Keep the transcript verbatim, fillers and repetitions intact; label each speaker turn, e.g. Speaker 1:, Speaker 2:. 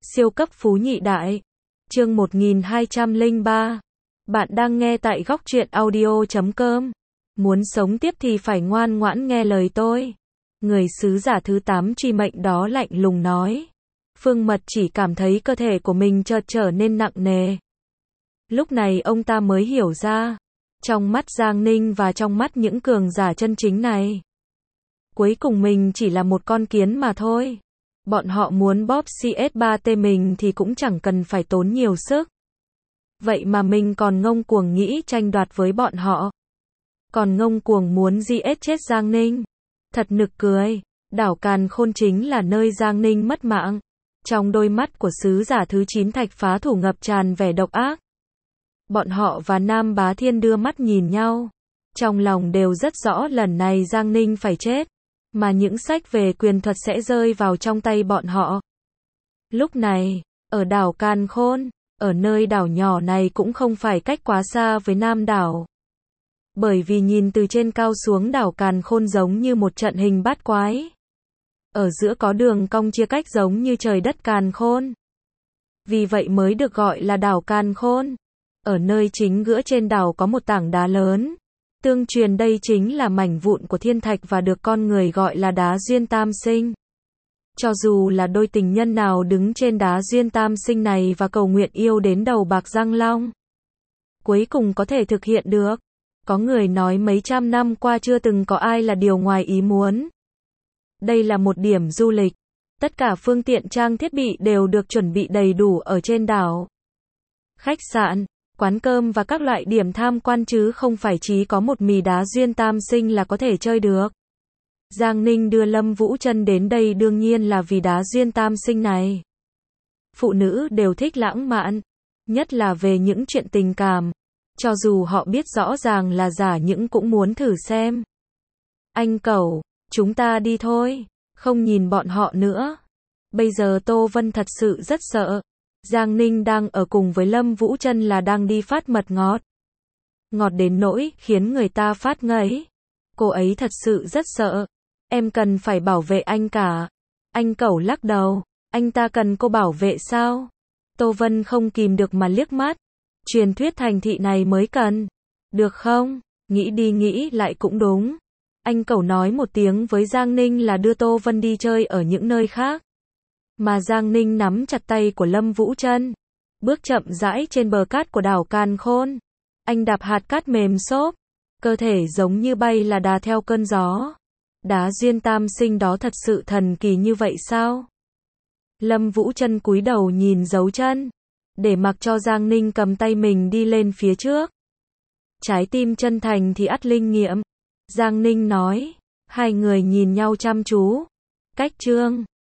Speaker 1: Siêu cấp phú nhị đại. Chương một nghìn hai trăm lẻ ba. Bạn đang nghe tại góc truyện audio chấm com. Muốn sống tiếp thì phải ngoan ngoãn nghe lời tôi. Người sứ giả thứ tám truy mệnh đó lạnh lùng nói. Phương Mật chỉ cảm thấy cơ thể của mình chợt trở nên nặng nề. Lúc này ông ta mới hiểu ra. Trong mắt Giang Ninh và trong mắt những cường giả chân chính này, cuối cùng mình chỉ là một con kiến mà thôi. Bọn họ muốn bóp xê ét ba tê mình thì cũng chẳng cần phải tốn nhiều sức. Vậy mà mình còn ngông cuồng nghĩ tranh đoạt với bọn họ. Còn ngông cuồng muốn giết chết Giang Ninh. Thật nực cười. Đảo Càn Khôn chính là nơi Giang Ninh mất mạng. Trong đôi mắt của sứ giả thứ chín Thạch Phá Thủ ngập tràn vẻ độc ác. Bọn họ và Nam Bá Thiên đưa mắt nhìn nhau. Trong lòng đều rất rõ lần này Giang Ninh phải chết. Mà những sách về quyền thuật sẽ rơi vào trong tay bọn họ. Lúc này, ở đảo Càn Khôn, ở nơi đảo nhỏ này cũng không phải cách quá xa với Nam đảo. Bởi vì nhìn từ trên cao xuống đảo Càn Khôn giống như một trận hình bát quái. Ở giữa có đường cong chia cách giống như trời đất Càn Khôn. Vì vậy mới được gọi là đảo Càn Khôn. Ở nơi chính giữa trên đảo có một tảng đá lớn. Tương truyền đây chính là mảnh vụn của thiên thạch và được con người gọi là đá duyên tam sinh. Cho dù là đôi tình nhân nào đứng trên đá duyên tam sinh này và cầu nguyện yêu đến đầu bạc răng long, cuối cùng có thể thực hiện được. Có người nói mấy trăm năm qua chưa từng có ai là điều ngoài ý muốn. Đây là một điểm du lịch. Tất cả phương tiện trang thiết bị đều được chuẩn bị đầy đủ ở trên đảo. Khách sạn, quán cơm và các loại điểm tham quan chứ không phải chỉ có một mì đá duyên tam sinh là có thể chơi được. Giang Ninh đưa Lâm Vũ Trân đến đây đương nhiên là vì đá duyên tam sinh này. Phụ nữ đều thích lãng mạn, nhất là về những chuyện tình cảm. Cho dù họ biết rõ ràng là giả nhưng cũng muốn thử xem. Anh Cẩu, chúng ta đi thôi, không nhìn bọn họ nữa. Bây giờ Tô Vân thật sự rất sợ. Giang Ninh đang ở cùng với Lâm Vũ Trân là đang đi phát mật ngọt. Ngọt đến nỗi khiến người ta phát ngấy. Cô ấy thật sự rất sợ. Em cần phải bảo vệ anh cả. Anh Cẩu lắc đầu. Anh ta cần cô bảo vệ sao? Tô Vân không kìm được mà liếc mắt. Truyền thuyết thành thị này mới cần. Được không? Nghĩ đi nghĩ lại cũng đúng. Anh Cẩu nói một tiếng với Giang Ninh là đưa Tô Vân đi chơi ở những nơi khác. Mà Giang Ninh nắm chặt tay của Lâm Vũ Trân. Bước chậm rãi trên bờ cát của đảo Càn Khôn. Anh đạp hạt cát mềm xốp. Cơ thể giống như bay là đà theo cơn gió. Đá duyên tam sinh đó thật sự thần kỳ như vậy sao? Lâm Vũ Trân cúi đầu nhìn dấu chân. Để mặc cho Giang Ninh cầm tay mình đi lên phía trước. Trái tim chân thành thì ắt linh nghiệm. Giang Ninh nói. Hai người nhìn nhau chăm chú. Cách chương.